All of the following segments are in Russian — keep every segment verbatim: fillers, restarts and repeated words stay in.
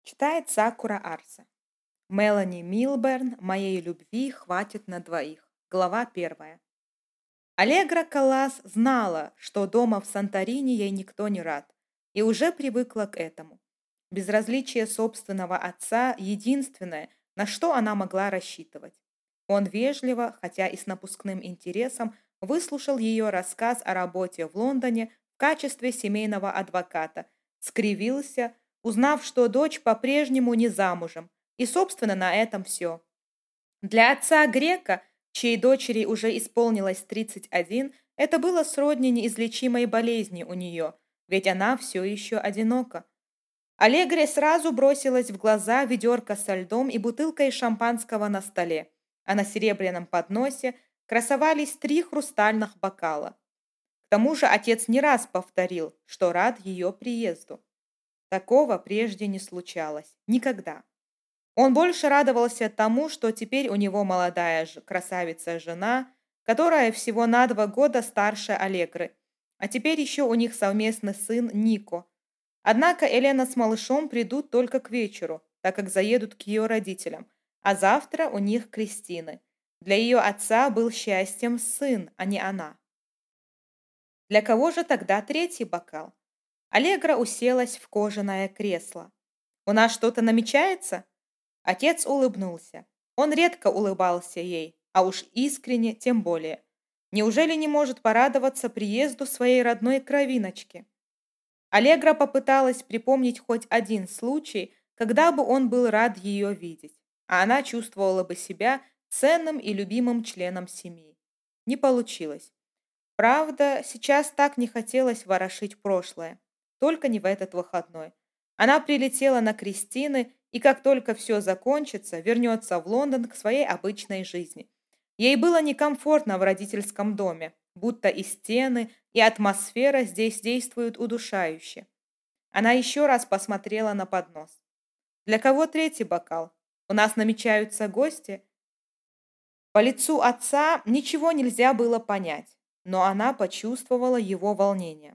Читает Сакура Арса. Мелани Милберн «Моей любви хватит на двоих». Глава первая. Аллегра Каллас знала, что дома в Санторини ей никто не рад, и уже привыкла к этому. Безразличие собственного отца – единственное, на что она могла рассчитывать. Он вежливо, хотя и с напускным интересом, выслушал ее рассказ о работе в Лондоне в качестве семейного адвоката, скривился, узнав, что дочь по-прежнему не замужем, и, собственно, на этом все. Для отца грека, чьей дочери уже исполнилось тридцать один, это было сродни неизлечимой болезни у нее, ведь она все еще одинока. Аллегре сразу бросилась в глаза ведерко со льдом и бутылкой шампанского на столе, а на серебряном подносе красовались три хрустальных бокала. К тому же отец не раз повторил, что рад ее приезду. Такого прежде не случалось. Никогда. Он больше радовался тому, что теперь у него молодая ж- красавица-жена, которая всего на два года старше Аллегры, а теперь еще у них совместный сын Нико. Однако Елена с малышом придут только к вечеру, так как заедут к ее родителям, а завтра у них крестины. Для ее отца был счастьем сын, а не она. Для кого же тогда третий бокал? Аллегра уселась в кожаное кресло. «У нас что-то намечается?» Отец улыбнулся. Он редко улыбался ей, а уж искренне тем более. Неужели не может порадоваться приезду своей родной кровиночки? Аллегра попыталась припомнить хоть один случай, когда бы он был рад ее видеть, а она чувствовала бы себя ценным и любимым членом семьи. Не получилось. Правда, сейчас так не хотелось ворошить прошлое. Только не в этот выходной. Она прилетела на крестины и, как только все закончится, вернется в Лондон к своей обычной жизни. Ей было некомфортно в родительском доме, будто и стены, и атмосфера здесь действуют удушающе. Она еще раз посмотрела на поднос. «Для кого третий бокал? У нас намечаются гости?» По лицу отца ничего нельзя было понять, но она почувствовала его волнение.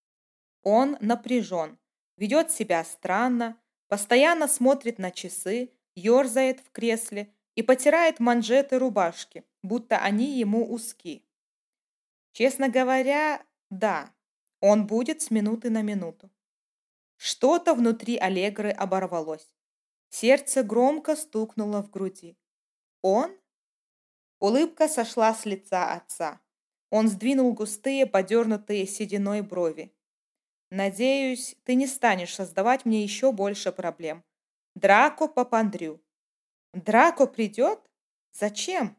Он напряжен, ведет себя странно, постоянно смотрит на часы, ерзает в кресле и потирает манжеты рубашки, будто они ему узки. Честно говоря, да, он будет с минуты на минуту. Что-то внутри Аллегры оборвалось. Сердце громко стукнуло в груди. Он? Улыбка сошла с лица отца. Он сдвинул густые, подернутые сединой брови. «Надеюсь, ты не станешь создавать мне еще больше проблем. Драко Папандрю». «Драко придет? Зачем?»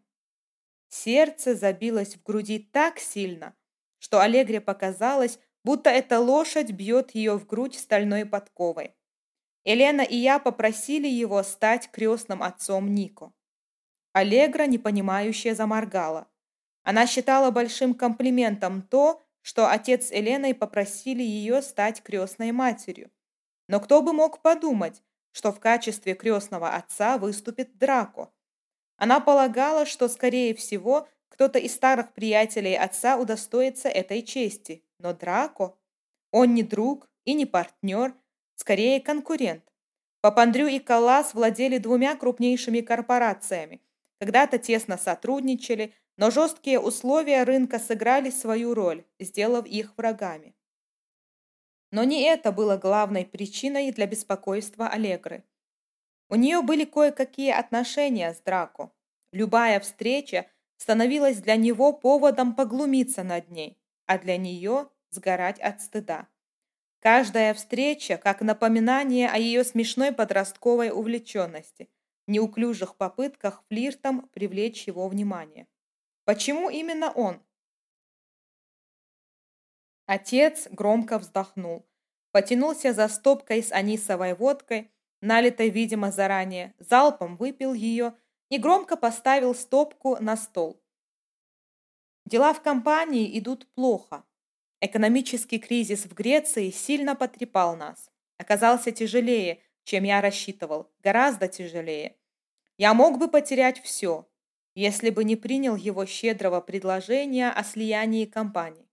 Сердце забилось в груди так сильно, что Аллегре показалось, будто эта лошадь бьет ее в грудь стальной подковой. Елена и я попросили его стать крестным отцом Нико. Аллегра непонимающе заморгала. Она считала большим комплиментом то, что отец с Еленой попросили ее стать крестной матерью. Но кто бы мог подумать, что в качестве крестного отца выступит Драко? Она полагала, что, скорее всего, кто-то из старых приятелей отца удостоится этой чести. Но Драко? Он не друг и не партнер, скорее конкурент. Папандрю и Каллас владели двумя крупнейшими корпорациями, когда-то тесно сотрудничали, но жесткие условия рынка сыграли свою роль, сделав их врагами. Но не это было главной причиной для беспокойства Аллегры. У нее были кое-какие отношения с Драко. Любая встреча становилась для него поводом поглумиться над ней, а для нее сгорать от стыда. Каждая встреча как напоминание о ее смешной подростковой увлеченности, неуклюжих попытках флиртом привлечь его внимание. Почему именно он? Отец громко вздохнул, потянулся за стопкой с анисовой водкой, налитой, видимо, заранее, залпом выпил ее и громко поставил стопку на стол. Дела в компании идут плохо. Экономический кризис в Греции сильно потрепал нас. Оказался тяжелее, чем я рассчитывал, гораздо тяжелее. Я мог бы потерять все, если бы не принял его щедрого предложения о слиянии компаний.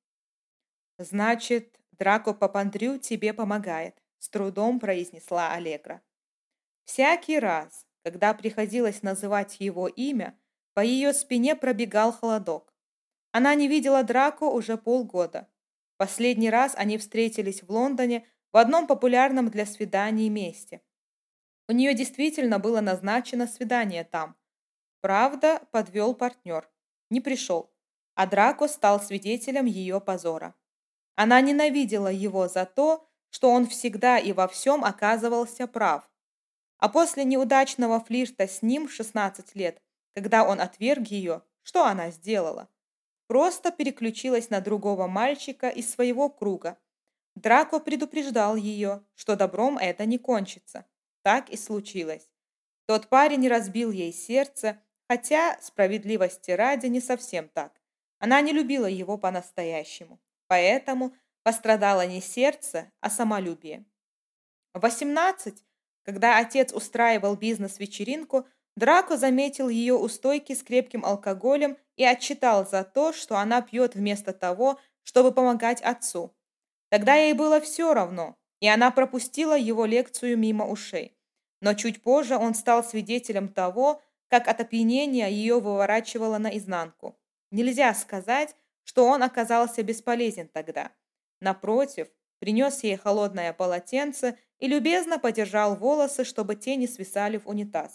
«Значит, Драко Папандрю тебе помогает», — с трудом произнесла Аллегра. Всякий раз, когда приходилось называть его имя, по ее спине пробегал холодок. Она не видела Драко уже полгода. Последний раз они встретились в Лондоне в одном популярном для свиданий месте. У нее действительно было назначено свидание там. Правда, подвел партнер. Не пришел. А Драко стал свидетелем ее позора. Она ненавидела его за то, что он всегда и во всем оказывался прав. А после неудачного флирта с ним в шестнадцать лет, когда он отверг ее, что она сделала? Просто переключилась на другого мальчика из своего круга. Драко предупреждал ее, что добром это не кончится. Так и случилось. Тот парень разбил ей сердце, хотя, справедливости ради, не совсем так. Она не любила его по-настоящему. Поэтому пострадало не сердце, а самолюбие. В восемнадцать, когда отец устраивал бизнес-вечеринку, Драко заметил ее у стойки с крепким алкоголем и отчитал за то, что она пьет вместо того, чтобы помогать отцу. Тогда ей было все равно, и она пропустила его лекцию мимо ушей. Но чуть позже он стал свидетелем того, как от опьянения ее выворачивало наизнанку. Нельзя сказать, что он оказался бесполезен тогда. Напротив, принес ей холодное полотенце и любезно подержал волосы, чтобы те не свисали в унитаз.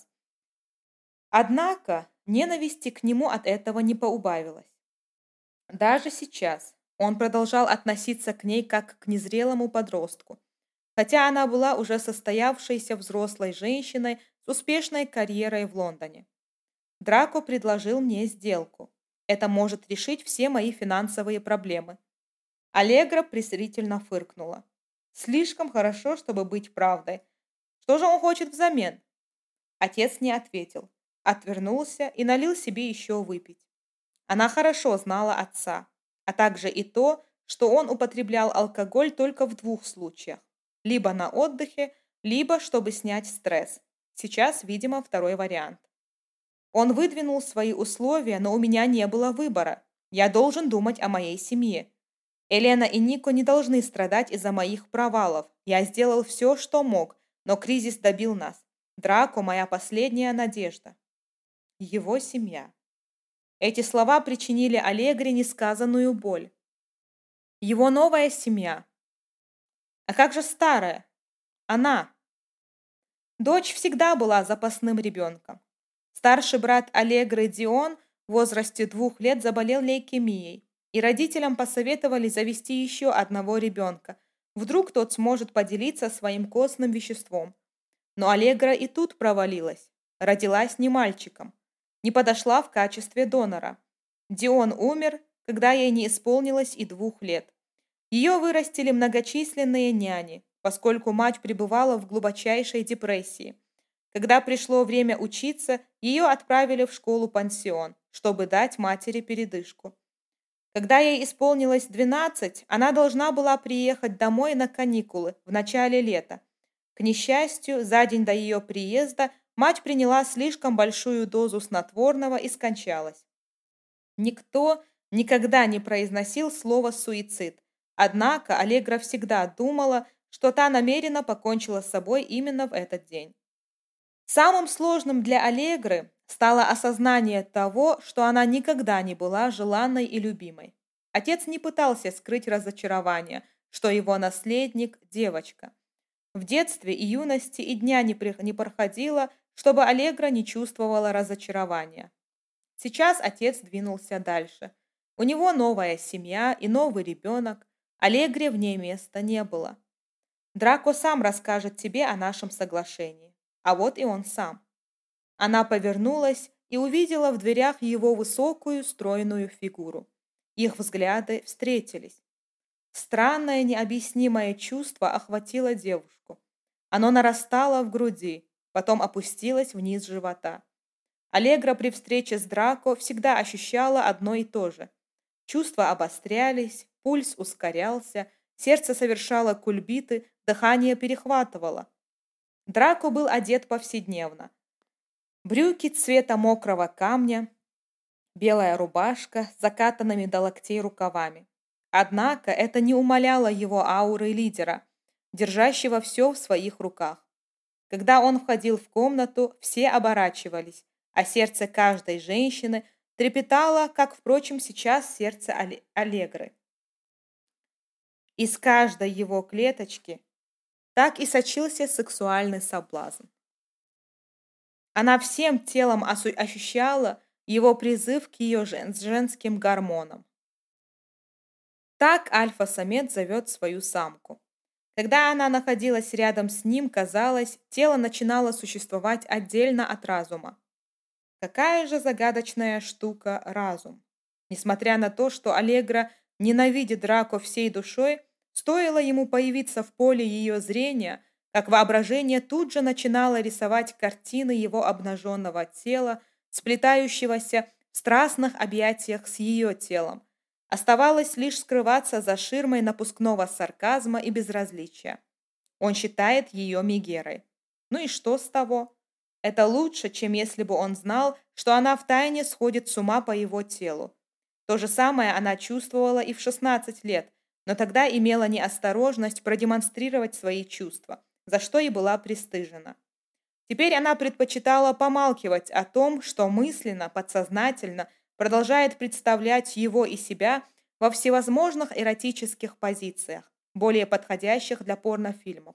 Однако ненависти к нему от этого не поубавилось. Даже сейчас он продолжал относиться к ней как к незрелому подростку, хотя она была уже состоявшейся взрослой женщиной с успешной карьерой в Лондоне. Драко предложил мне сделку. Это может решить все мои финансовые проблемы. Аллегра презрительно фыркнула. Слишком хорошо, чтобы быть правдой. Что же он хочет взамен? Отец не ответил, отвернулся и налил себе еще выпить. Она хорошо знала отца, а также и то, что он употреблял алкоголь только в двух случаях. Либо на отдыхе, либо чтобы снять стресс. Сейчас, видимо, второй вариант. Он выдвинул свои условия, но у меня не было выбора. Я должен думать о моей семье. Елена и Нико не должны страдать из-за моих провалов. Я сделал все, что мог, но кризис добил нас. Драко – моя последняя надежда. Его семья. Эти слова причинили Аллегре несказанную боль. Его новая семья. А как же старая? Она. Дочь всегда была запасным ребенком. Старший брат Аллегры Дион в возрасте двух лет заболел лейкемией, и родителям посоветовали завести еще одного ребенка. Вдруг тот сможет поделиться своим костным веществом. Но Аллегра и тут провалилась. Родилась не мальчиком. Не подошла в качестве донора. Дион умер, когда ей не исполнилось и двух лет. Ее вырастили многочисленные няни, поскольку мать пребывала в глубочайшей депрессии. Когда пришло время учиться, ее отправили в школу-пансион, чтобы дать матери передышку. Когда ей исполнилось двенадцать, она должна была приехать домой на каникулы в начале лета. К несчастью, за день до ее приезда мать приняла слишком большую дозу снотворного и скончалась. Никто никогда не произносил слово «суицид», однако Аллегра всегда думала, что та намеренно покончила с собой именно в этот день. Самым сложным для Аллегры стало осознание того, что она никогда не была желанной и любимой. Отец не пытался скрыть разочарование, что его наследник – девочка. В детстве и юности и дня не, при... не проходило, чтобы Аллегра не чувствовала разочарования. Сейчас отец двинулся дальше. У него новая семья и новый ребенок. Аллегре в ней места не было. Драко сам расскажет тебе о нашем соглашении. А вот и он сам. Она повернулась и увидела в дверях его высокую, стройную фигуру. Их взгляды встретились. Странное, необъяснимое чувство охватило девушку. Оно нарастало в груди, потом опустилось вниз живота. Аллегра при встрече с Драко всегда ощущала одно и то же. Чувства обострялись, пульс ускорялся, сердце совершало кульбиты, дыхание перехватывало. Драко был одет повседневно. Брюки цвета мокрого камня, белая рубашка с закатанными до локтей рукавами. Однако это не умаляло его ауры лидера, держащего все в своих руках. Когда он входил в комнату, все оборачивались, а сердце каждой женщины трепетало, как, впрочем, сейчас сердце Але- Аллегры. Из каждой его клеточки так и сочился сексуальный соблазн. Она всем телом осу- ощущала его призыв к ее жен- женским гормонам. Так альфа-самец зовет свою самку. Когда она находилась рядом с ним, казалось, тело начинало существовать отдельно от разума. Какая же загадочная штука разум. Несмотря на то, что Аллегра ненавидит Драко всей душой, стоило ему появиться в поле ее зрения, как воображение тут же начинало рисовать картины его обнаженного тела, сплетающегося в страстных объятиях с ее телом. Оставалось лишь скрываться за ширмой напускного сарказма и безразличия. Он считает ее Мегерой. Ну и что с того? Это лучше, чем если бы он знал, что она втайне сходит с ума по его телу. То же самое она чувствовала и в шестнадцать лет, но тогда имела неосторожность продемонстрировать свои чувства, за что и была пристыжена. Теперь она предпочитала помалкивать о том, что мысленно, подсознательно продолжает представлять его и себя во всевозможных эротических позициях, более подходящих для порнофильмов.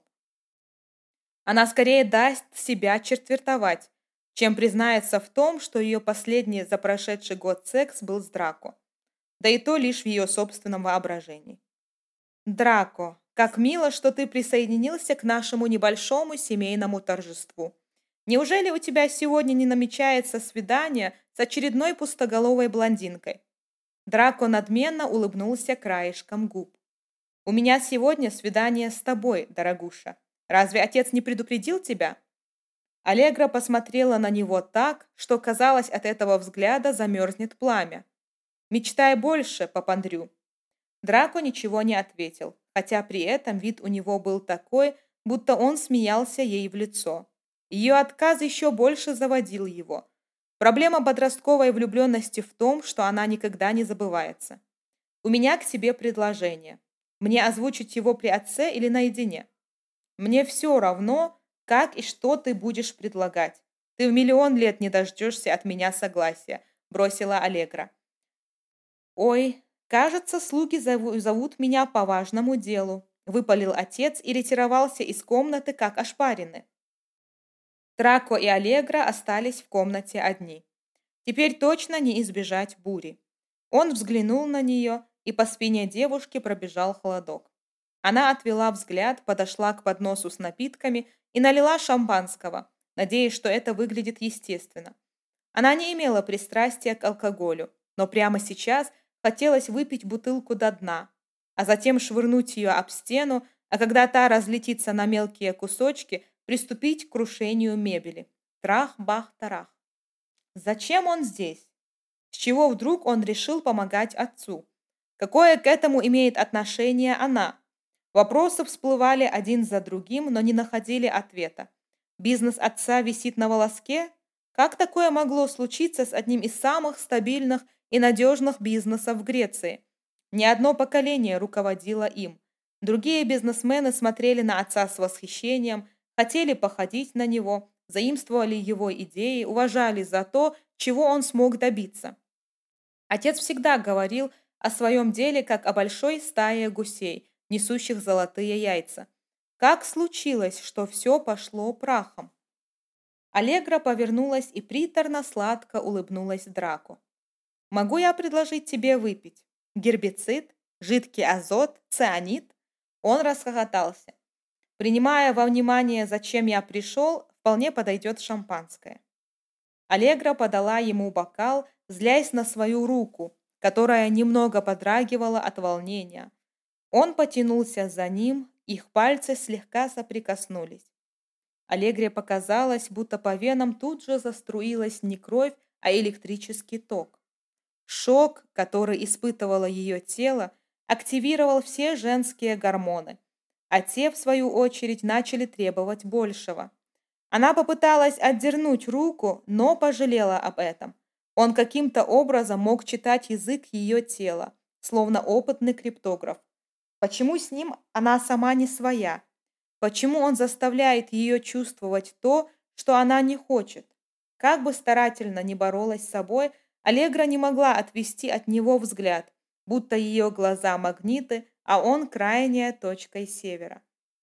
Она скорее даст себя четвертовать, чем признается в том, что ее последний за прошедший год секс был с Драко, да и то лишь в ее собственном воображении. «Драко, как мило, что ты присоединился к нашему небольшому семейному торжеству. Неужели у тебя сегодня не намечается свидание с очередной пустоголовой блондинкой?» Драко надменно улыбнулся краешком губ. «У меня сегодня свидание с тобой, дорогуша. Разве отец не предупредил тебя?» Аллегра посмотрела на него так, что, казалось, от этого взгляда замерзнет пламя. «Мечтай больше, Папандрю». Драко ничего не ответил, хотя при этом вид у него был такой, будто он смеялся ей в лицо. Ее отказ еще больше заводил его. Проблема подростковой влюбленности в том, что она никогда не забывается. «У меня к тебе предложение. Мне озвучить его при отце или наедине? Мне все равно, как и что ты будешь предлагать. Ты в миллион лет не дождешься от меня согласия», — бросила Аллегра. «Ой, кажется, слуги зову- зовут меня по важному делу», — выпалил отец и ретировался из комнаты, как ошпаренный. Драко и Аллегра остались в комнате одни. Теперь точно не избежать бури. Он взглянул на нее, и по спине девушки пробежал холодок. Она отвела взгляд, подошла к подносу с напитками и налила шампанского, надеясь, что это выглядит естественно. Она не имела пристрастия к алкоголю, но прямо сейчас хотелось выпить бутылку до дна, а затем швырнуть ее об стену, а когда та разлетится на мелкие кусочки, приступить к крушению мебели. Трах-бах-тарах. Зачем он здесь? С чего вдруг он решил помогать отцу? Какое к этому имеет отношение она? Вопросы всплывали один за другим, но не находили ответа. Бизнес отца висит на волоске? Как такое могло случиться с одним из самых стабильных и надежных бизнесов в Греции? Ни одно поколение руководило им. Другие бизнесмены смотрели на отца с восхищением, хотели походить на него, заимствовали его идеи, уважали за то, чего он смог добиться. Отец всегда говорил о своем деле как о большой стае гусей, несущих золотые яйца. Как случилось, что все пошло прахом? Аллегра повернулась и приторно-сладко улыбнулась Драко. «Могу я предложить тебе выпить? Гербицид? Жидкий азот? Цианид?» Он расхохотался. «Принимая во внимание, зачем я пришел, вполне подойдет шампанское». Аллегра подала ему бокал, злясь на свою руку, которая немного подрагивала от волнения. Он потянулся за ним, их пальцы слегка соприкоснулись. Аллегре показалось, будто по венам тут же заструилась не кровь, а электрический ток. Шок, который испытывало ее тело, активировал все женские гормоны, а те, в свою очередь, начали требовать большего. Она попыталась отдернуть руку, но пожалела об этом. Он каким-то образом мог читать язык ее тела, словно опытный криптограф. Почему с ним она сама не своя? Почему он заставляет ее чувствовать то, что она не хочет? Как бы старательно ни боролась с собой, Аллегра не могла отвести от него взгляд, будто ее глаза магниты, а он крайняя точка севера.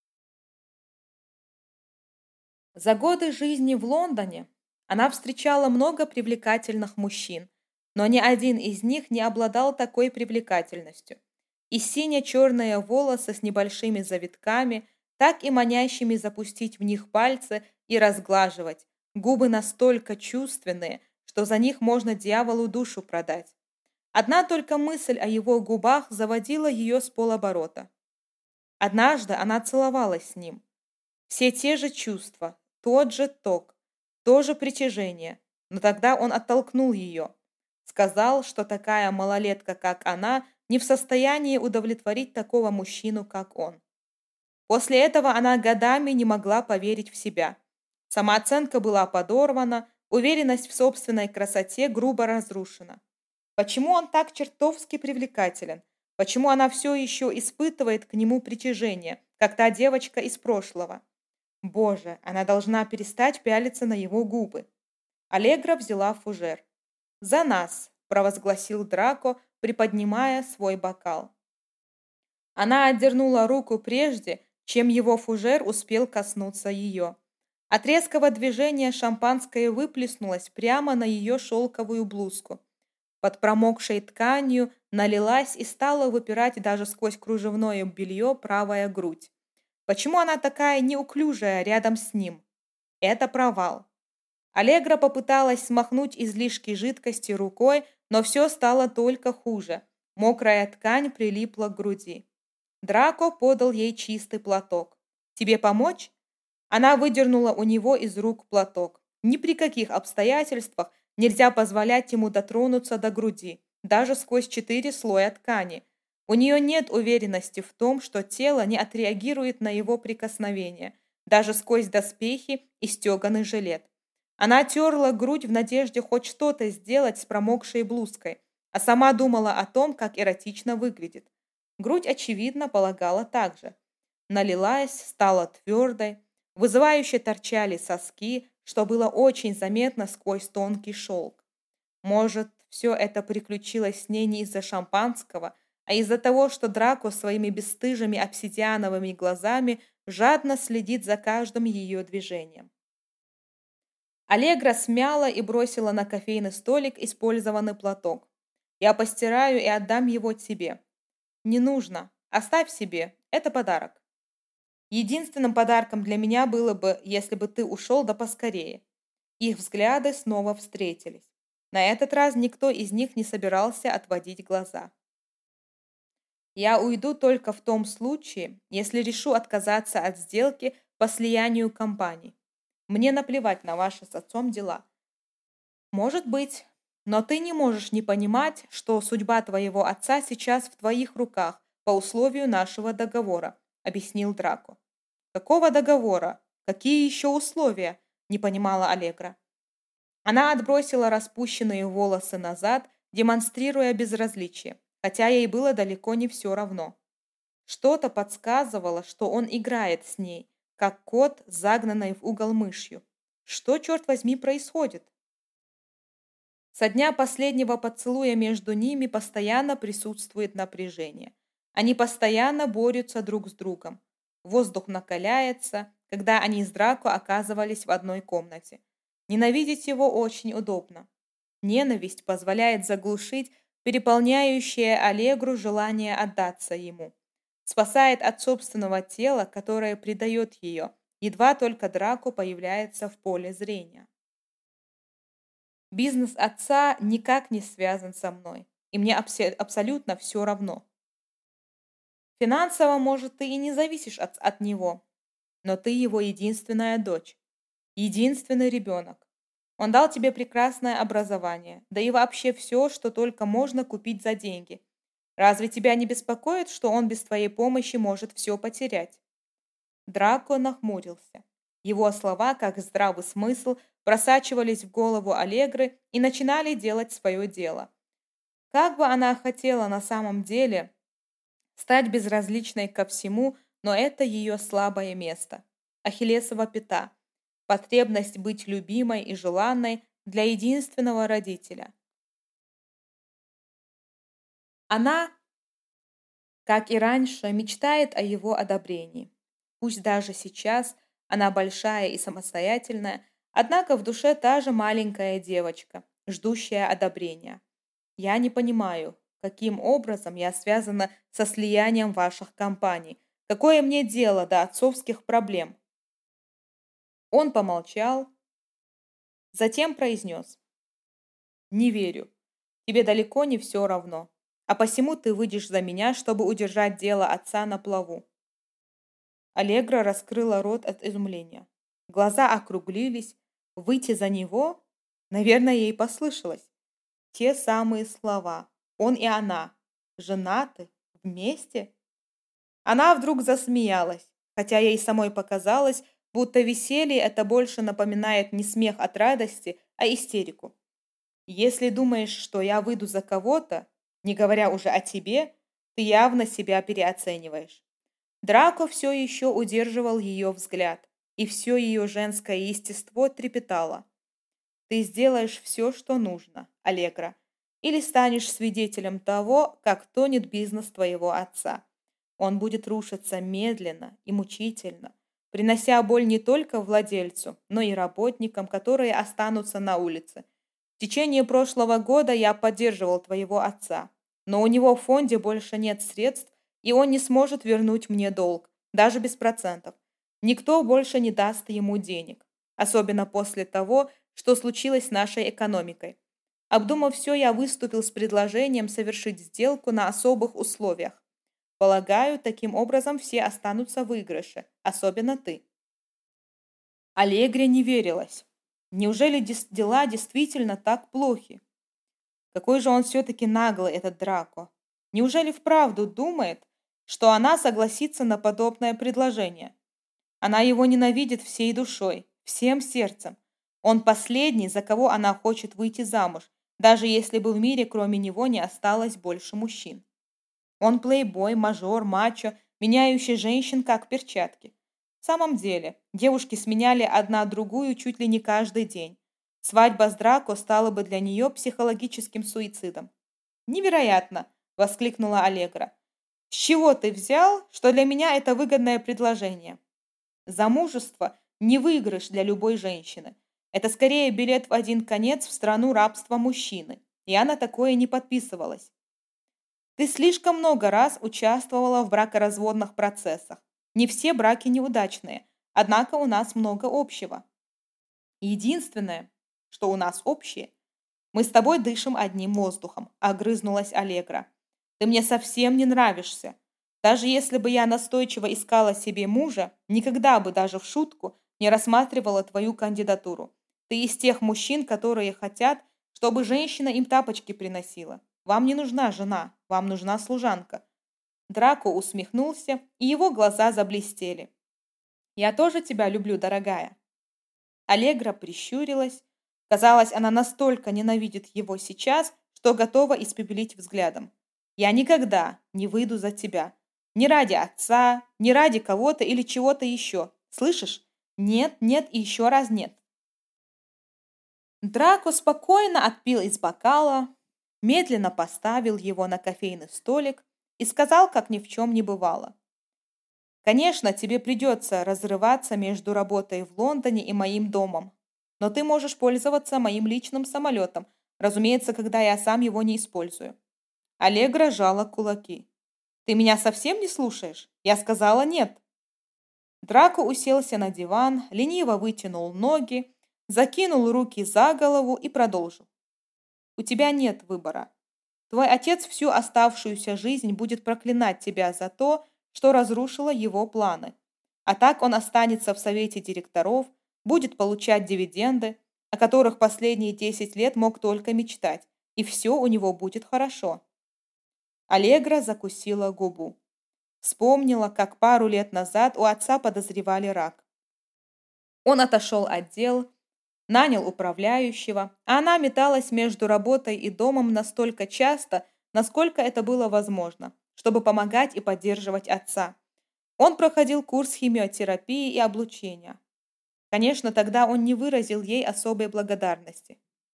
За годы жизни в Лондоне она встречала много привлекательных мужчин, но ни один из них не обладал такой привлекательностью. И сине-черные волосы с небольшими завитками, так и манящими запустить в них пальцы и разглаживать, губы настолько чувственные, что за них можно дьяволу душу продать. Одна только мысль о его губах заводила ее с полоборота. Однажды она целовалась с ним. Все те же чувства, тот же ток, то же притяжение, но тогда он оттолкнул ее. Сказал, что такая малолетка, как она, не в состоянии удовлетворить такого мужчину, как он. После этого она годами не могла поверить в себя. Самооценка была подорвана, уверенность в собственной красоте грубо разрушена. Почему он так чертовски привлекателен? Почему она все еще испытывает к нему притяжение, как та девочка из прошлого? Боже, она должна перестать пялиться на его губы. Аллегра взяла фужер. «За нас!» – провозгласил Драко, приподнимая свой бокал. Она отдернула руку прежде, чем его фужер успел коснуться ее. От резкого движения шампанское выплеснулось прямо на ее шелковую блузку. Под промокшей тканью налилась и стала выпирать даже сквозь кружевное белье правая грудь. Почему она такая неуклюжая рядом с ним? Это провал. Аллегра попыталась смахнуть излишки жидкости рукой, но все стало только хуже. Мокрая ткань прилипла к груди. Драко подал ей чистый платок. «Тебе помочь?» Она выдернула у него из рук платок. Ни при каких обстоятельствах нельзя позволять ему дотронуться до груди, даже сквозь четыре слоя ткани. У нее нет уверенности в том, что тело не отреагирует на его прикосновение, даже сквозь доспехи и стеганый жилет. Она терла грудь в надежде хоть что-то сделать с промокшей блузкой, а сама думала о том, как эротично выглядит. Грудь, очевидно, полагала так же. Налилась, стала твердой, вызывающе торчали соски, что было очень заметно сквозь тонкий шелк. Может, все это приключилось с ней не из-за шампанского, а из-за того, что Драко своими бесстыжими обсидиановыми глазами жадно следит за каждым ее движением. Аллегра смяла и бросила на кофейный столик использованный платок. «Я постираю и отдам его тебе». «Не нужно. Оставь себе. Это подарок». «Единственным подарком для меня было бы, если бы ты ушел да поскорее». Их взгляды снова встретились. На этот раз никто из них не собирался отводить глаза. «Я уйду только в том случае, если решу отказаться от сделки по слиянию компаний. Мне наплевать на ваши с отцом дела». «Может быть, но ты не можешь не понимать, что судьба твоего отца сейчас в твоих руках по условию нашего договора», — объяснил Драко. «Какого договора? Какие еще условия?» — не понимала Аллегра. Она отбросила распущенные волосы назад, демонстрируя безразличие, хотя ей было далеко не все равно. Что-то подсказывало, что он играет с ней, как кот, загнанный в угол мышью. Что, черт возьми, происходит? Со дня последнего поцелуя между ними постоянно присутствует напряжение. Они постоянно борются друг с другом. Воздух накаляется, когда они с Драко оказывались в одной комнате. Ненавидеть его очень удобно. Ненависть позволяет заглушить переполняющее Аллегру желание отдаться ему. Спасает от собственного тела, которое предает ее, едва только Драко появляется в поле зрения. Бизнес отца никак не связан со мной, и мне абсе- абсолютно все равно. Финансово, может, ты и не зависишь от, от него, но ты его единственная дочь, единственный ребенок. Он дал тебе прекрасное образование, да и вообще все, что только можно купить за деньги. Разве тебя не беспокоит, что он без твоей помощи может все потерять?» Драко нахмурился. Его слова, как здравый смысл, просачивались в голову Аллегры и начинали делать свое дело. Как бы она хотела на самом деле стать безразличной ко всему, но это ее слабое место. Ахиллесова пята. Потребность быть любимой и желанной для единственного родителя. Она, как и раньше, мечтает о его одобрении. Пусть даже сейчас она большая и самостоятельная, однако в душе та же маленькая девочка, ждущая одобрения. Я не понимаю, каким образом я связана со слиянием ваших компаний. Какое мне дело до отцовских проблем? Он помолчал, затем произнес. Не верю. Тебе далеко не все равно. А посему ты выйдешь за меня, чтобы удержать дело отца на плаву. Аллегра раскрыла рот от изумления. Глаза округлились. Выйти за него? Наверное, ей послышалось. Те самые слова. Он и она. Женаты? Вместе? Она вдруг засмеялась, хотя ей самой показалось, будто веселье это больше напоминает не смех от радости, а истерику. Если думаешь, что я выйду за кого-то, не говоря уже о тебе, ты явно себя переоцениваешь. Драко все еще удерживал ее взгляд, и все ее женское естество трепетало. Ты сделаешь все, что нужно, Аллегра, или станешь свидетелем того, как тонет бизнес твоего отца. Он будет рушиться медленно и мучительно, принося боль не только владельцу, но и работникам, которые останутся на улице. В течение прошлого года я поддерживал твоего отца, но у него в фонде больше нет средств, и он не сможет вернуть мне долг, даже без процентов. Никто больше не даст ему денег, особенно после того, что случилось с нашей экономикой. Обдумав все, я выступил с предложением совершить сделку на особых условиях. Полагаю, таким образом все останутся в выигрыше, особенно ты. Аллегре не верилось. Неужели дес- дела действительно так плохи? Какой же он все-таки наглый, этот Драко. Неужели вправду думает, что она согласится на подобное предложение? Она его ненавидит всей душой, всем сердцем. Он последний, за кого она хочет выйти замуж, даже если бы в мире кроме него не осталось больше мужчин. Он плейбой, мажор, мачо, меняющий женщин как перчатки. В самом деле, девушки сменяли одна другую чуть ли не каждый день. Свадьба с Драко стала бы для нее психологическим суицидом. «Невероятно!» – воскликнула Аллегра. «С чего ты взял, что для меня это выгодное предложение?» Замужество – не выигрыш для любой женщины. Это скорее билет в один конец в страну рабства мужчины. Я на такое не подписывалась. Ты слишком много раз участвовала в бракоразводных процессах. Не все браки неудачные, однако у нас много общего. Единственное, что у нас общее, мы с тобой дышим одним воздухом, огрызнулась Аллегра. Ты мне совсем не нравишься. Даже если бы я настойчиво искала себе мужа, никогда бы даже в шутку не рассматривала твою кандидатуру. Ты из тех мужчин, которые хотят, чтобы женщина им тапочки приносила. Вам не нужна жена, вам нужна служанка. Драко усмехнулся, и его глаза заблестели. Я тоже тебя люблю, дорогая. Аллегра прищурилась. Казалось, она настолько ненавидит его сейчас, что готова испепелить взглядом. Я никогда не выйду за тебя. Ни ради отца, ни ради кого-то или чего-то еще. Слышишь? Нет, нет и еще раз нет. Драко спокойно отпил из бокала, медленно поставил его на кофейный столик и сказал, как ни в чем не бывало. «Конечно, тебе придется разрываться между работой в Лондоне и моим домом, но ты можешь пользоваться моим личным самолетом, разумеется, когда я сам его не использую». Аллегра жала кулаки. «Ты меня совсем не слушаешь? Я сказала нет». Драко уселся на диван, лениво вытянул ноги, закинул руки за голову и продолжил. «У тебя нет выбора. Твой отец всю оставшуюся жизнь будет проклинать тебя за то, что разрушила его планы. А так он останется в совете директоров, будет получать дивиденды, о которых последние десять лет мог только мечтать, и все у него будет хорошо». Аллегра закусила губу. Вспомнила, как пару лет назад у отца подозревали рак. Он отошел от дел, нанял управляющего, а она металась между работой и домом настолько часто, насколько это было возможно, чтобы помогать и поддерживать отца. Он проходил курс химиотерапии и облучения. Конечно, тогда он не выразил ей особой благодарности.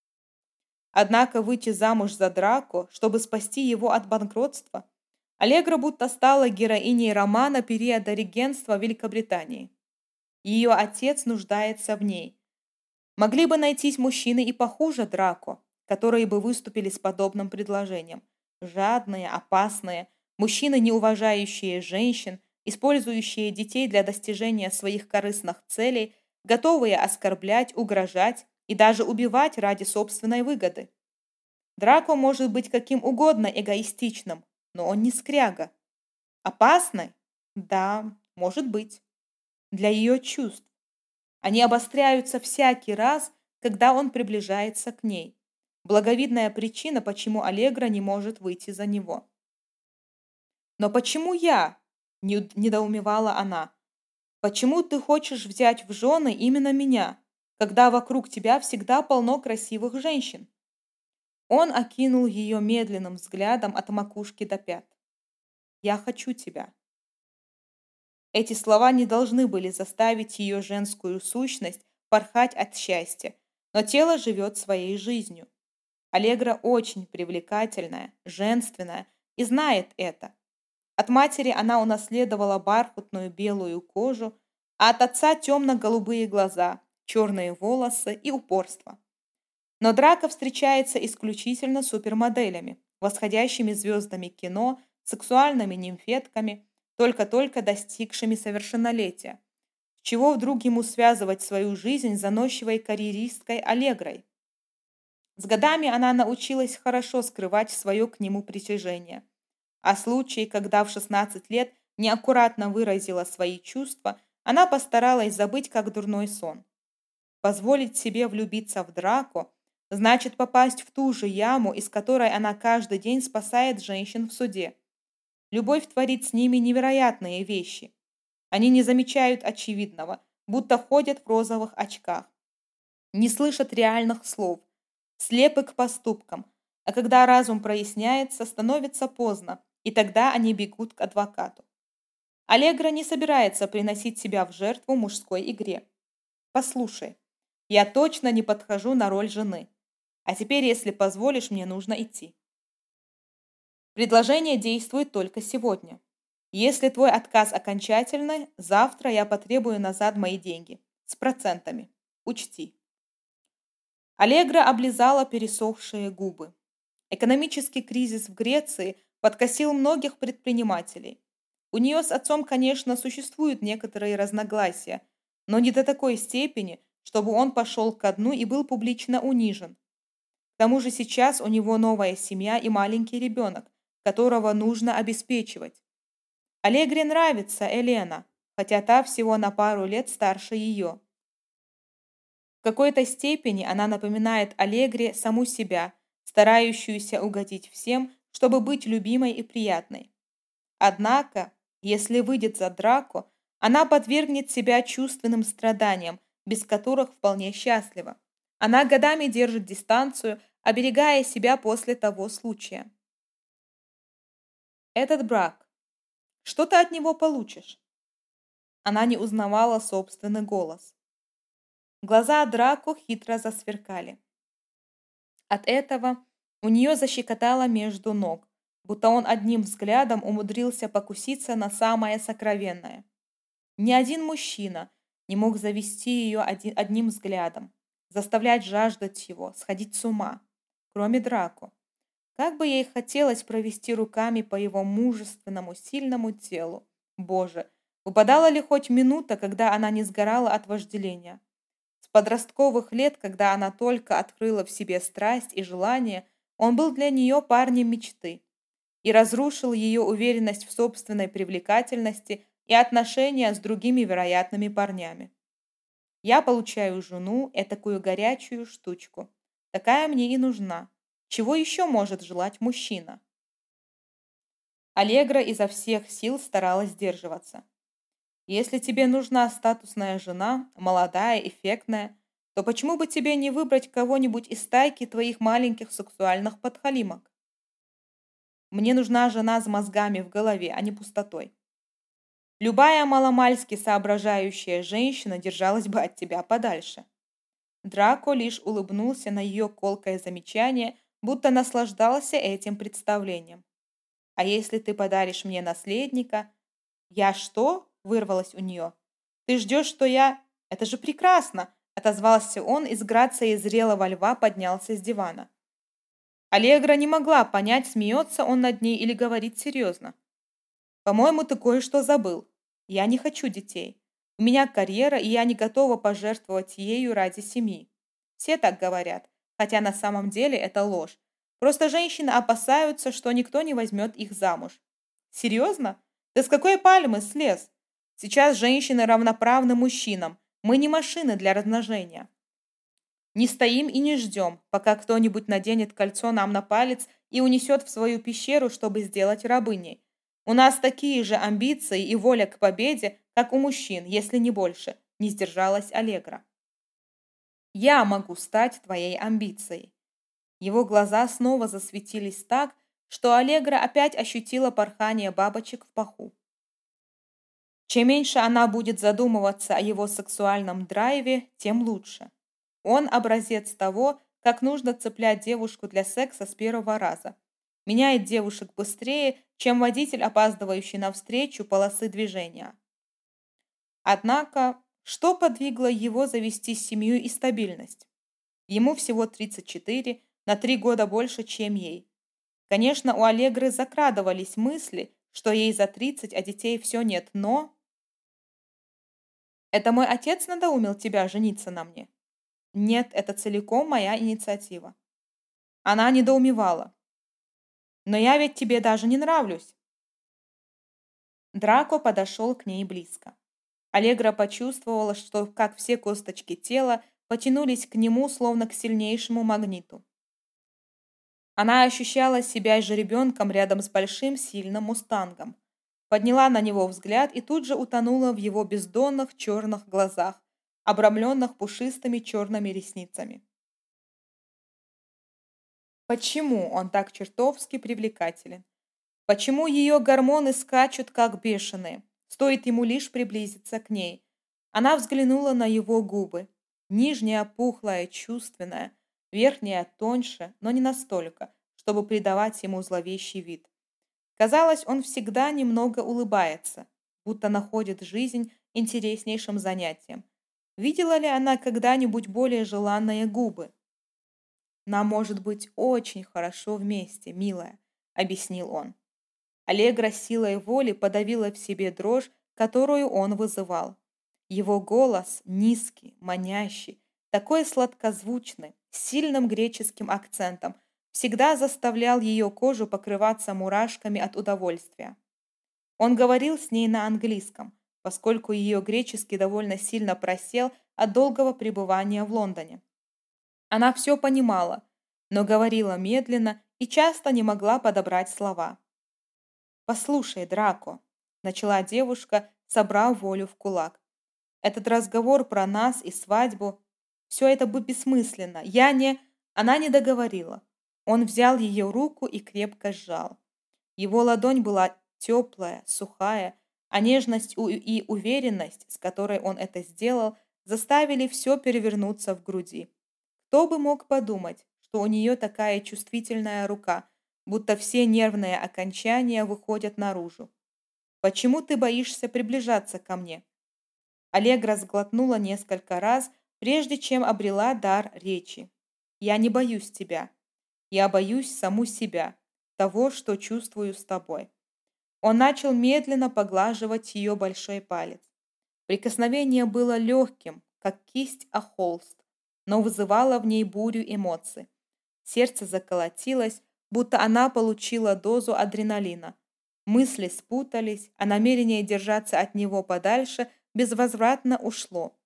Однако выйти замуж за Драко, чтобы спасти его от банкротства, Аллегра будто стала героиней романа периода регенства Великобритании. Ее отец нуждается в ней. Могли бы найтись мужчины и похуже Драко, которые бы выступили с подобным предложением. Жадные, опасные, мужчины, не уважающие женщин, использующие детей для достижения своих корыстных целей, готовые оскорблять, угрожать и даже убивать ради собственной выгоды. Драко может быть каким угодно эгоистичным, но он не скряга. Опасный? Да, может быть. Для ее чувств. Они обостряются всякий раз, когда он приближается к ней. Благовидная причина, почему Аллегра не может выйти за него. «Но почему я?» – не- недоумевала она. «Почему ты хочешь взять в жены именно меня, когда вокруг тебя всегда полно красивых женщин?» Он окинул ее медленным взглядом от макушки до пят. «Я хочу тебя». Эти слова не должны были заставить ее женскую сущность порхать от счастья, но тело живет своей жизнью. Аллегра очень привлекательная, женственная и знает это. От матери она унаследовала бархатную белую кожу, а от отца темно-голубые глаза, черные волосы и упорство. Но Драко встречается исключительно с супермоделями, восходящими звездами кино, сексуальными нимфетками, только-только достигшими совершеннолетия. С чего вдруг ему связывать свою жизнь с заносчивой карьеристкой Аллегрой? С годами она научилась хорошо скрывать свое к нему притяжение. А случай, когда в шестнадцать лет неаккуратно выразила свои чувства, она постаралась забыть как дурной сон. Позволить себе влюбиться в Драко значит попасть в ту же яму, из которой она каждый день спасает женщин в суде. Любовь творит с ними невероятные вещи. Они не замечают очевидного, будто ходят в розовых очках. Не слышат реальных слов, слепы к поступкам, а когда разум проясняется, становится поздно, и тогда они бегут к адвокату. Аллегра не собирается приносить себя в жертву мужской игре. «Послушай, я точно не подхожу на роль жены. А теперь, если позволишь, мне нужно идти. Предложение действует только сегодня. Если твой отказ окончательный, завтра я потребую назад мои деньги. С процентами. Учти». Аллегра облизала пересохшие губы. Экономический кризис в Греции подкосил многих предпринимателей. У нее с отцом, конечно, существуют некоторые разногласия, но не до такой степени, чтобы он пошел ко дну и был публично унижен. К тому же сейчас у него новая семья и маленький ребенок, которого нужно обеспечивать. Аллегре нравится Елена, хотя та всего на пару лет старше ее. В какой-то степени она напоминает Аллегре саму себя, старающуюся угодить всем, чтобы быть любимой и приятной. Однако, если выйдет за Драко, она подвергнет себя чувственным страданиям, без которых вполне счастлива. Она годами держит дистанцию, оберегая себя после того случая. Этот брак. Что ты от него получишь? Она не узнавала собственный голос. Глаза Драко хитро засверкали. От этого у нее защекотало между ног, будто он одним взглядом умудрился покуситься на самое сокровенное. Ни один мужчина не мог завести ее один, одним взглядом, заставлять жаждать его, сходить с ума, кроме Драко. Как бы ей хотелось провести руками по его мужественному, сильному телу. Боже, выпадала ли хоть минута, когда она не сгорала от вожделения? С подростковых лет, когда она только открыла в себе страсть и желание, он был для нее парнем мечты и разрушил ее уверенность в собственной привлекательности и отношения с другими вероятными парнями. Я получаю жену, этакую горячую штучку. Такая мне и нужна. Чего еще может желать мужчина? Аллегра изо всех сил старалась сдерживаться. Если тебе нужна статусная жена, молодая, эффектная, то почему бы тебе не выбрать кого-нибудь из стайки твоих маленьких сексуальных подхалимок? Мне нужна жена с мозгами в голове, а не пустотой. Любая маломальски соображающая женщина держалась бы от тебя подальше. Драко лишь улыбнулся на ее колкое замечание, будто наслаждался этим представлением. «А если ты подаришь мне наследника?» «Я что?» — вырвалось у нее. «Ты ждешь, что я...» «Это же прекрасно!» — отозвался он и с грацией зрелого льва поднялся с дивана. Аллегра не могла понять, смеется он над ней или говорит серьезно. «По-моему, ты кое-что забыл. Я не хочу детей. У меня карьера, и я не готова пожертвовать ею ради семьи. Все так говорят, хотя на самом деле это ложь. Просто женщины опасаются, что никто не возьмет их замуж». «Серьезно? Ты с какой пальмы слез? Сейчас женщины равноправны мужчинам. Мы не машины для размножения. Не стоим и не ждем, пока кто-нибудь наденет кольцо нам на палец и унесет в свою пещеру, чтобы сделать рабыней. У нас такие же амбиции и воля к победе, как у мужчин, если не больше», — не сдержалась Аллегра. «Я могу стать твоей амбицией». Его глаза снова засветились так, что Аллегра опять ощутила порхание бабочек в паху. Чем меньше она будет задумываться о его сексуальном драйве, тем лучше. Он образец того, как нужно цеплять девушку для секса с первого раза. Меняет девушек быстрее, чем водитель, опаздывающий навстречу полосы движения. Однако, что подвигло его завести семью и стабильность? Ему всего тридцать четыре, на три года больше, чем ей. Конечно, у Аллегры закрадывались мысли, что ей за тридцать, а детей все нет, но... «Это мой отец надоумил тебя жениться на мне?» «Нет, это целиком моя инициатива». Она недоумевала. «Но я ведь тебе даже не нравлюсь». Драко подошел к ней близко. Аллегра почувствовала, что, как все косточки тела, потянулись к нему, словно к сильнейшему магниту. Она ощущала себя жеребенком рядом с большим сильным мустангом. Подняла на него взгляд и тут же утонула в его бездонных черных глазах, обрамленных пушистыми черными ресницами. Почему он так чертовски привлекателен? Почему ее гормоны скачут, как бешеные? Стоит ему лишь приблизиться к ней. Она взглянула на его губы. Нижняя пухлая, чувственная, верхняя тоньше, но не настолько, чтобы придавать ему зловещий вид. Казалось, он всегда немного улыбается, будто находит жизнь интереснейшим занятием. Видела ли она когда-нибудь более желанные губы? «Нам может быть очень хорошо вместе, милая», — объяснил он. Аллегра силой воли подавила в себе дрожь, которую он вызывал. Его голос низкий, манящий, такой сладкозвучный, с сильным греческим акцентом, всегда заставлял ее кожу покрываться мурашками от удовольствия. Он говорил с ней на английском, поскольку ее греческий довольно сильно просел от долгого пребывания в Лондоне. Она все понимала, но говорила медленно и часто не могла подобрать слова. «Послушай, Драко», — начала девушка, собрав волю в кулак. «Этот разговор про нас и свадьбу, все это бы бессмысленно. Я не...» Она не договорила. Он взял ее руку и крепко сжал. Его ладонь была теплая, сухая, а нежность и уверенность, с которой он это сделал, заставили все перевернуться в груди. Кто бы мог подумать, что у нее такая чувствительная рука, будто все нервные окончания выходят наружу. «Почему ты боишься приближаться ко мне?» Аллегра сглотнула несколько раз, прежде чем обрела дар речи. «Я не боюсь тебя. Я боюсь саму себя, того, что чувствую с тобой». Он начал медленно поглаживать ее большой палец. Прикосновение было легким, как кисть о холст, но вызывало в ней бурю эмоций. Сердце заколотилось, будто она получила дозу адреналина. Мысли спутались, а намерение держаться от него подальше безвозвратно ушло.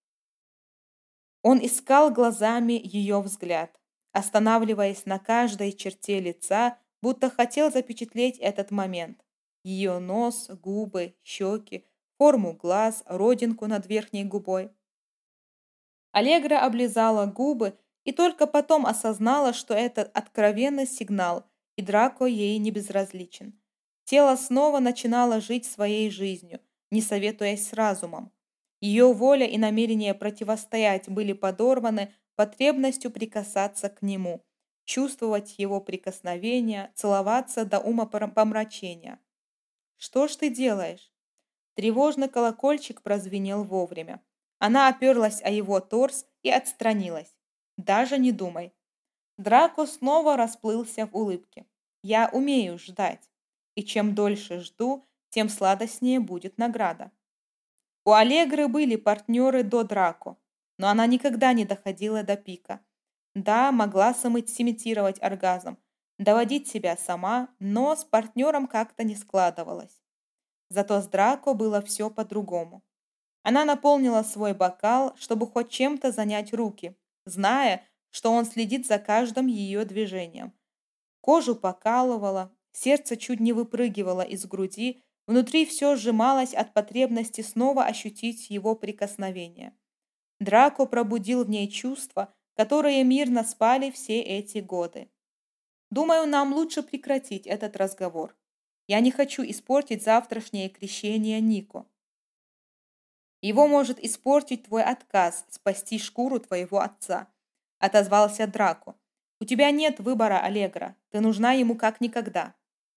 Он искал глазами ее взгляд, останавливаясь на каждой черте лица, будто хотел запечатлеть этот момент. Ее нос, губы, щеки, форму глаз, родинку над верхней губой. Аллегра облизала губы и только потом осознала, что это откровенный сигнал, и Драко ей не безразличен. Тело снова начинало жить своей жизнью, не советуясь с разумом. Ее воля и намерение противостоять были подорваны потребностью прикасаться к нему, чувствовать его прикосновения, целоваться до умопомрачения. «Что ж ты делаешь?» Тревожный колокольчик прозвенел вовремя. Она оперлась о его торс и отстранилась. «Даже не думай». Драко снова расплылся в улыбке. «Я умею ждать, и чем дольше жду, тем сладостнее будет награда». У Аллегры были партнеры до Драко, но она никогда не доходила до пика. Да, могла сымитировать оргазм, доводить себя сама, но с партнером как-то не складывалось. Зато с Драко было все по-другому. Она наполнила свой бокал, чтобы хоть чем-то занять руки, зная, что он следит за каждым ее движением. Кожу покалывало, сердце чуть не выпрыгивало из груди, внутри все сжималось от потребности снова ощутить его прикосновение. Драко пробудил в ней чувства, которые мирно спали все эти годы. «Думаю, нам лучше прекратить этот разговор. Я не хочу испортить завтрашнее крещение Нико. Его может испортить твой отказ спасти шкуру твоего отца», — отозвался Драко. «У тебя нет выбора, Аллегра. Ты нужна ему как никогда».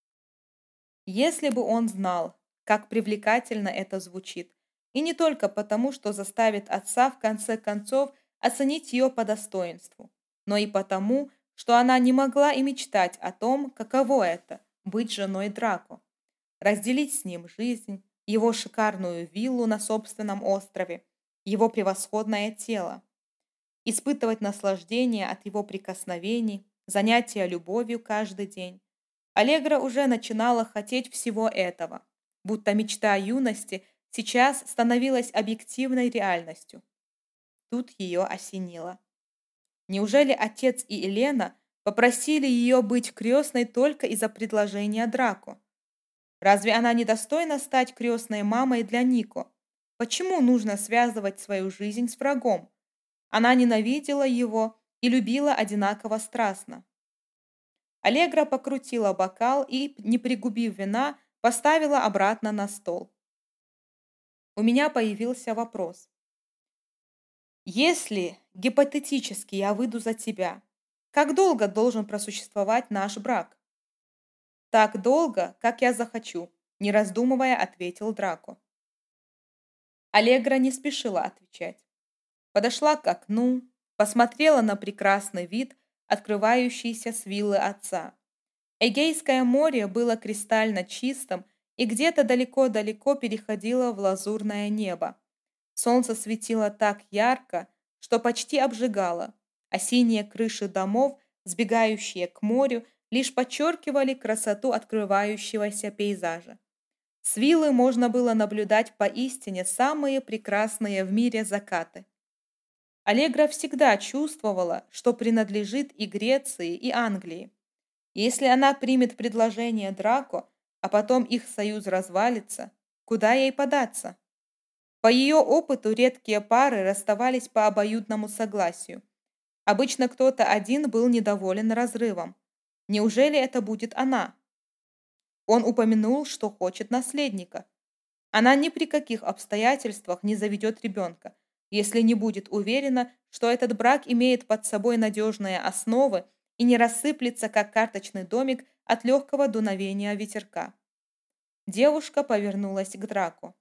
Если бы он знал, как привлекательно это звучит, и не только потому, что заставит отца в конце концов оценить ее по достоинству, но и потому, что она не могла и мечтать о том, каково это — быть женой Драко, разделить с ним жизнь, его шикарную виллу на собственном острове, его превосходное тело, испытывать наслаждение от его прикосновений, занятия любовью каждый день. Аллегра уже начинала хотеть всего этого, будто мечта юности сейчас становилась объективной реальностью. Тут ее осенило. Неужели отец и Елена попросили ее быть крестной только из-за предложения Драко? Разве она не достойна стать крестной мамой для Нико? Почему нужно связывать свою жизнь с врагом? Она ненавидела его и любила одинаково страстно. Аллегра покрутила бокал и, не пригубив вина, поставила обратно на стол. У меня появился вопрос. Если гипотетически я выйду за тебя, как долго должен просуществовать наш брак? Так долго, как я захочу, не раздумывая, ответил Драко. Аллегра не спешила отвечать. Подошла к окну, посмотрела на прекрасный вид, открывающийся с виллы отца. Эгейское море было кристально чистым и где-то далеко-далеко переходило в лазурное небо. Солнце светило так ярко, что почти обжигало, а синие крыши домов, сбегающие к морю, лишь подчеркивали красоту открывающегося пейзажа. С виллы можно было наблюдать поистине самые прекрасные в мире закаты. Аллегра всегда чувствовала, что принадлежит и Греции, и Англии. Если она примет предложение Драко, а потом их союз развалится, куда ей податься? По ее опыту редкие пары расставались по обоюдному согласию. Обычно кто-то один был недоволен разрывом. Неужели это будет она? Он упомянул, что хочет наследника. Она ни при каких обстоятельствах не заведет ребенка, если не будет уверена, что этот брак имеет под собой надежные основы и не рассыплется, как карточный домик от легкого дуновения ветерка. Девушка повернулась к Драко.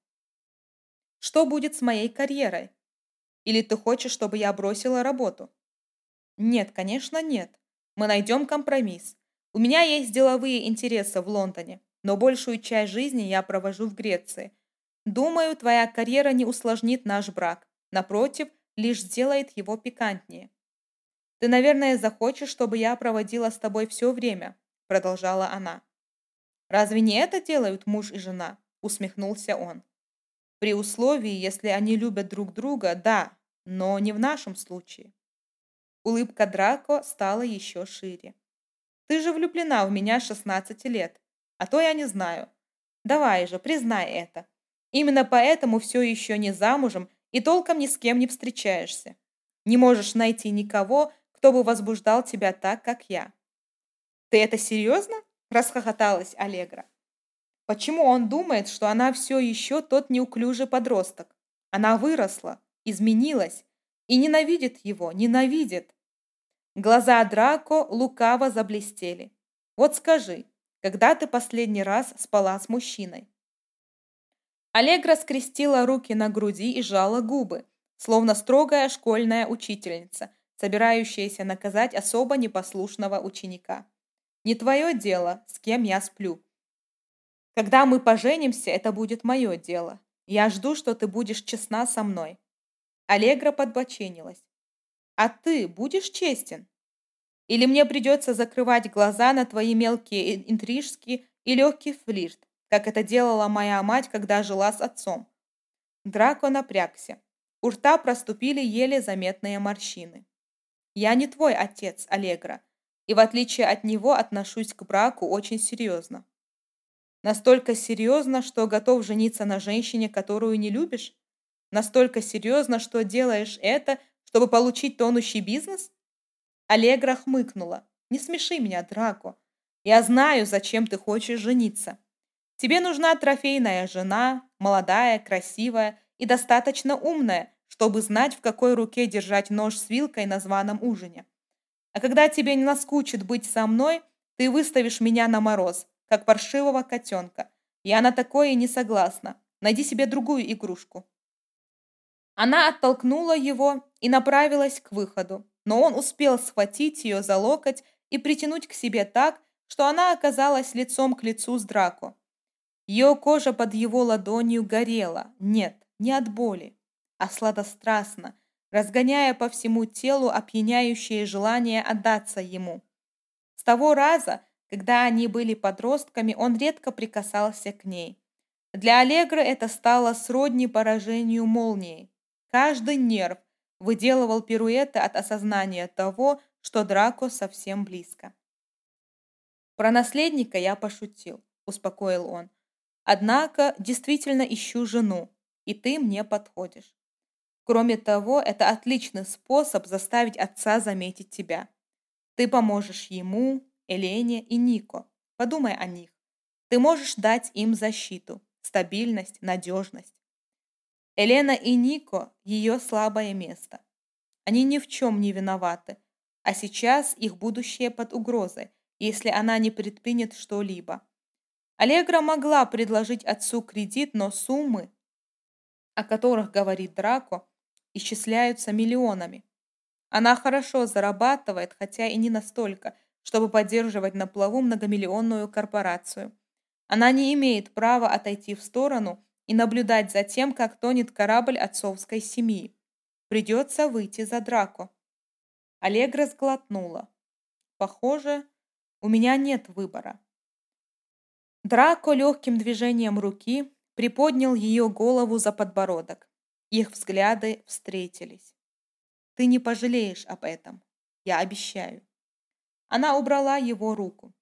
«Что будет с моей карьерой? Или ты хочешь, чтобы я бросила работу?» «Нет, конечно, нет. Мы найдем компромисс. У меня есть деловые интересы в Лондоне, но большую часть жизни я провожу в Греции. Думаю, твоя карьера не усложнит наш брак. Напротив, лишь сделает его пикантнее. Ты, наверное, захочешь, чтобы я проводила с тобой все время», — продолжала она. «Разве не это делают муж и жена?» — усмехнулся он. «При условии, если они любят друг друга, да, но не в нашем случае». Улыбка Драко стала еще шире. «Ты же влюблена в меня с шестнадцати лет, а то я не знаю. Давай же, признай это. Именно поэтому все еще не замужем и толком ни с кем не встречаешься. Не можешь найти никого, кто бы возбуждал тебя так, как я». «Ты это серьезно?» – расхохоталась Аллегра. Почему он думает, что она все еще тот неуклюжий подросток? Она выросла, изменилась и ненавидит его, ненавидит. Глаза Драко лукаво заблестели. Вот скажи, когда ты последний раз спала с мужчиной? Аллегра скрестила руки на груди и сжала губы, словно строгая школьная учительница, собирающаяся наказать особо непослушного ученика. Не твое дело, с кем я сплю. Когда мы поженимся, это будет мое дело. Я жду, что ты будешь честна со мной. Аллегра подбоченилась. А ты будешь честен? Или мне придется закрывать глаза на твои мелкие интрижки и легкий флирт, как это делала моя мать, когда жила с отцом? Драко напрягся. У рта проступили еле заметные морщины. Я не твой отец, Аллегра, и в отличие от него отношусь к браку очень серьезно. Настолько серьезно, что готов жениться на женщине, которую не любишь? Настолько серьезно, что делаешь это, чтобы получить тонущий бизнес? Аллегра хмыкнула. Не смеши меня, Драко. Я знаю, зачем ты хочешь жениться. Тебе нужна трофейная жена, молодая, красивая и достаточно умная, чтобы знать, в какой руке держать нож с вилкой на званом ужине. А когда тебе не наскучит быть со мной, ты выставишь меня на мороз, как паршивого котенка. Я на такое не согласна. Найди себе другую игрушку. Она оттолкнула его и направилась к выходу, но он успел схватить ее за локоть и притянуть к себе так, что она оказалась лицом к лицу с Драко. Ее кожа под его ладонью горела, нет, не от боли, а сладострастно, разгоняя по всему телу опьяняющее желание отдаться ему. С того раза, когда они были подростками, он редко прикасался к ней. Для Аллегры это стало сродни поражению молнией. Каждый нерв выделывал пируэты от осознания того, что Драко совсем близко. «Про наследника я пошутил», — успокоил он. «Однако действительно ищу жену, и ты мне подходишь. Кроме того, это отличный способ заставить отца заметить тебя. Ты поможешь ему, Элене и Нико. Подумай о них. Ты можешь дать им защиту, стабильность, надежность. Элена и Нико– ее слабое место. Они ни в чем не виноваты, а сейчас их будущее под угрозой, если она не предпринят что-либо. Аллегра могла предложить отцу кредит, но суммы, о которых говорит Драко, исчисляются миллионами. Она хорошо зарабатывает, хотя и не настолько, чтобы поддерживать на плаву многомиллионную корпорацию. Она не имеет права отойти в сторону и наблюдать за тем, как тонет корабль отцовской семьи. Придется выйти за Драко. Аллегра сглотнула. Похоже, у меня нет выбора. Драко легким движением руки приподнял ее голову за подбородок. Их взгляды встретились. Ты не пожалеешь об этом, я обещаю. Она убрала его руку.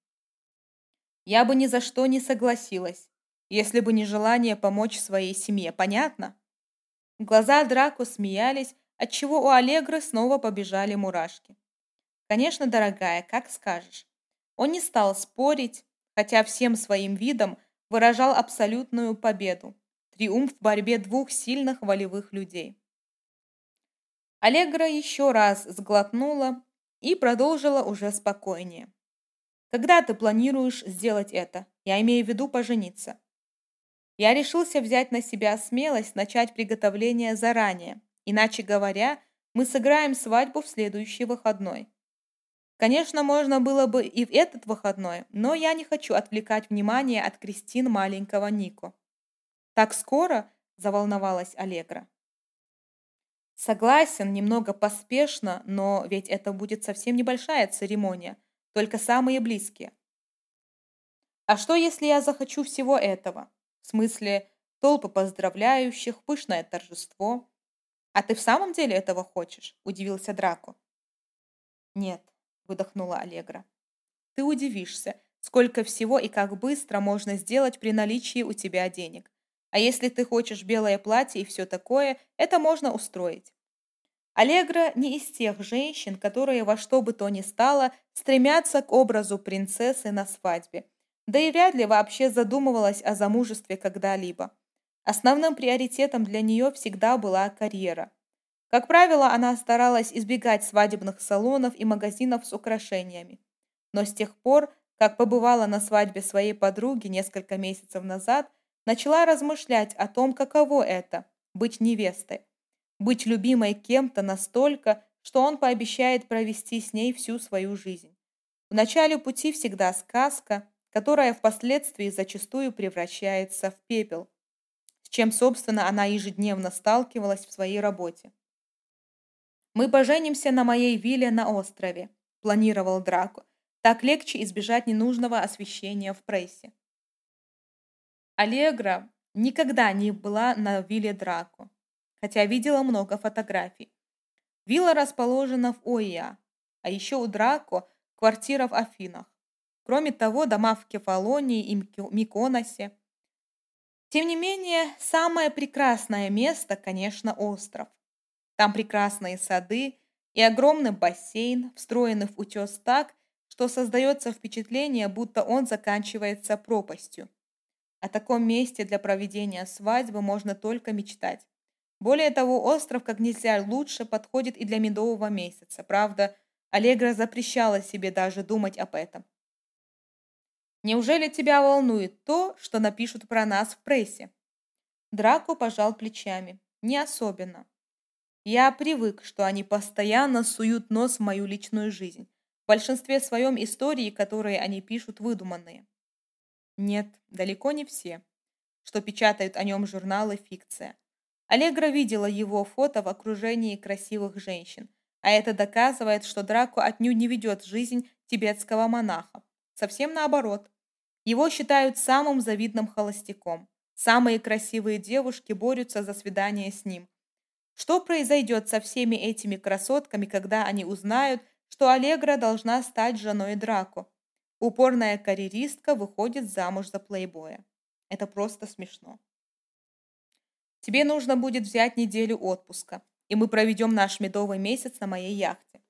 Я бы ни за что не согласилась, если бы не желание помочь своей семье, понятно? Глаза Драко смеялись, отчего у Аллегры снова побежали мурашки. Конечно, дорогая, как скажешь. Он не стал спорить, хотя всем своим видом выражал абсолютную победу, триумф в борьбе двух сильных волевых людей. Аллегра еще раз сглотнула и продолжила уже спокойнее. Когда ты планируешь сделать это? Я имею в виду пожениться. Я решился взять на себя смелость начать приготовление заранее. Иначе говоря, мы сыграем свадьбу в следующий выходной. Конечно, можно было бы и в этот выходной, но я не хочу отвлекать внимание от крестин маленького Нико. Так скоро? Заволновалась Аллегра. Согласен, немного поспешно, но ведь это будет совсем небольшая церемония, только самые близкие. А что, если я захочу всего этого? В смысле, толпы поздравляющих, пышное торжество. А ты в самом деле этого хочешь? Удивился Драко. Нет, выдохнула Аллегра. Ты удивишься, сколько всего и как быстро можно сделать при наличии у тебя денег. А если ты хочешь белое платье и все такое, это можно устроить. Аллегра не из тех женщин, которые во что бы то ни стало стремятся к образу принцессы на свадьбе, да и вряд ли вообще задумывалась о замужестве когда-либо. Основным приоритетом для нее всегда была карьера. Как правило, она старалась избегать свадебных салонов и магазинов с украшениями. Но с тех пор, как побывала на свадьбе своей подруги несколько месяцев назад, начала размышлять о том, каково это– быть невестой. Быть любимой кем-то настолько, что он пообещает провести с ней всю свою жизнь. В начале пути всегда сказка, которая впоследствии зачастую превращается в пепел, с чем, собственно, она ежедневно сталкивалась в своей работе. «Мы поженимся на моей вилле на острове», – планировал Драко. «Так легче избежать ненужного освещения в прессе». Аллегра никогда не была на вилле Драко, хотя видела много фотографий. Вилла расположена в Оиа, а еще у Драко квартира в Афинах. Кроме того, дома в Кефалонии и Миконосе. Тем не менее, самое прекрасное место, конечно, остров. Там прекрасные сады и огромный бассейн, встроенный в утес так, что создается впечатление, будто он заканчивается пропастью. О таком месте для проведения свадьбы можно только мечтать. Более того, остров как нельзя лучше подходит и для медового месяца. Правда, Аллегра запрещала себе даже думать об этом. «Неужели тебя волнует то, что напишут про нас в прессе?» Драко пожал плечами. «Не особенно. Я привык, что они постоянно суют нос в мою личную жизнь. В большинстве своем истории, которые они пишут, выдуманные. Нет, далеко не все, что печатают о нем журналы «Фикция». Аллегра видела его фото в окружении красивых женщин, а это доказывает, что Драко отнюдь не ведет жизнь тибетского монаха. Совсем наоборот. Его считают самым завидным холостяком. Самые красивые девушки борются за свидание с ним. Что произойдет со всеми этими красотками, когда они узнают, что Аллегра должна стать женой Драко? Упорная карьеристка выходит замуж за плейбоя. Это просто смешно. Тебе нужно будет взять неделю отпуска, и мы проведем наш медовый месяц на моей яхте.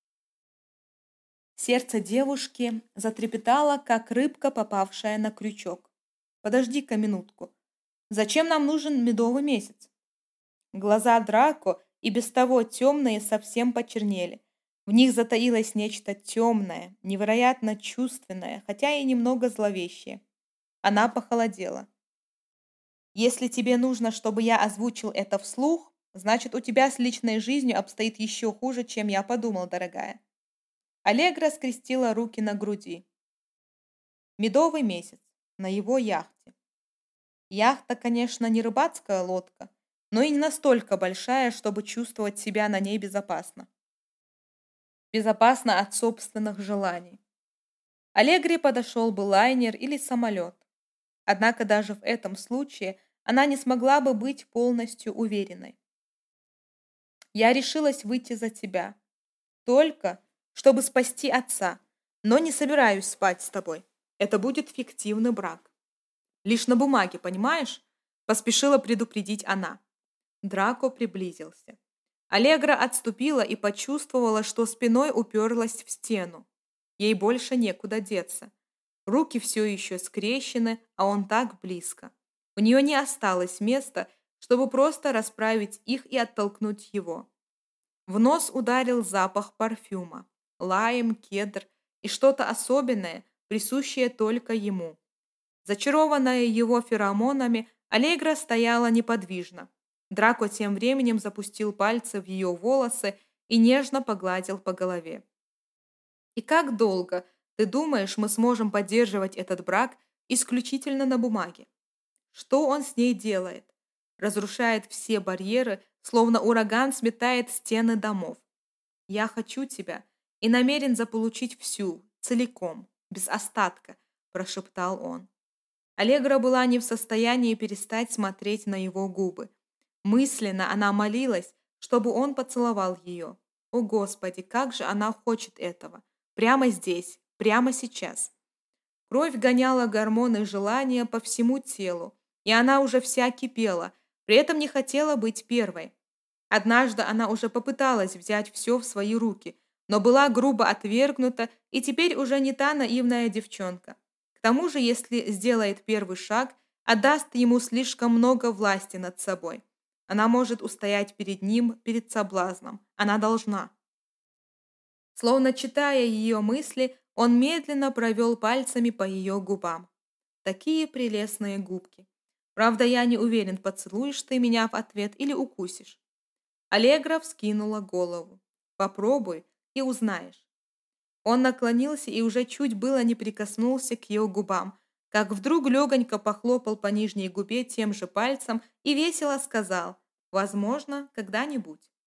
Сердце девушки затрепетало, как рыбка, попавшая на крючок. Подожди-ка минутку. Зачем нам нужен медовый месяц? Глаза Драко, и без того темные, совсем почернели. В них затаилось нечто темное, невероятно чувственное, хотя и немного зловещее. Она похолодела. «Если тебе нужно, чтобы я озвучил это вслух, значит, у тебя с личной жизнью обстоит еще хуже, чем я подумал, дорогая». Аллегра скрестила руки на груди. Медовый месяц на его яхте. Яхта, конечно, не рыбацкая лодка, но и не настолько большая, чтобы чувствовать себя на ней безопасно. Безопасно от собственных желаний. Аллегре подошел бы лайнер или самолет. Однако даже в этом случае она не смогла бы быть полностью уверенной. «Я решилась выйти за тебя. Только, чтобы спасти отца, но не собираюсь спать с тобой. Это будет фиктивный брак. Лишь на бумаге, понимаешь?» Поспешила предупредить она. Драко приблизился. Аллегра отступила и почувствовала, что спиной уперлась в стену. Ей больше некуда деться. Руки все еще скрещены, а он так близко. У нее не осталось места, чтобы просто расправить их и оттолкнуть его. В нос ударил запах парфюма, лайм, кедр и что-то особенное, присущее только ему. Зачарованная его феромонами, Аллегра стояла неподвижно. Драко тем временем запустил пальцы в ее волосы и нежно погладил по голове. «И как долго, ты думаешь, мы сможем поддерживать этот брак исключительно на бумаге? Что он с ней делает? Разрушает все барьеры, словно ураган сметает стены домов. Я хочу тебя и намерен заполучить всю, целиком, без остатка», – прошептал он. Аллегра была не в состоянии перестать смотреть на его губы. Мысленно она молилась, чтобы он поцеловал ее. О, Господи, как же она хочет этого! Прямо здесь, прямо сейчас. Кровь гоняла гормоны желания по всему телу, и она уже вся кипела, при этом не хотела быть первой. Однажды она уже попыталась взять все в свои руки, но была грубо отвергнута и теперь уже не та наивная девчонка. К тому же, если сделает первый шаг, отдаст ему слишком много власти над собой. Она может устоять перед ним, перед соблазном. Она должна. Словно читая ее мысли, он медленно провел пальцами по ее губам. Такие прелестные губки. Правда, я не уверен, поцелуешь ты меня в ответ или укусишь. Аллегра вскинула голову. Попробуй и узнаешь. Он наклонился и уже чуть было не прикоснулся к ее губам, как вдруг легонько похлопал по нижней губе тем же пальцем и весело сказал: «Возможно, когда-нибудь».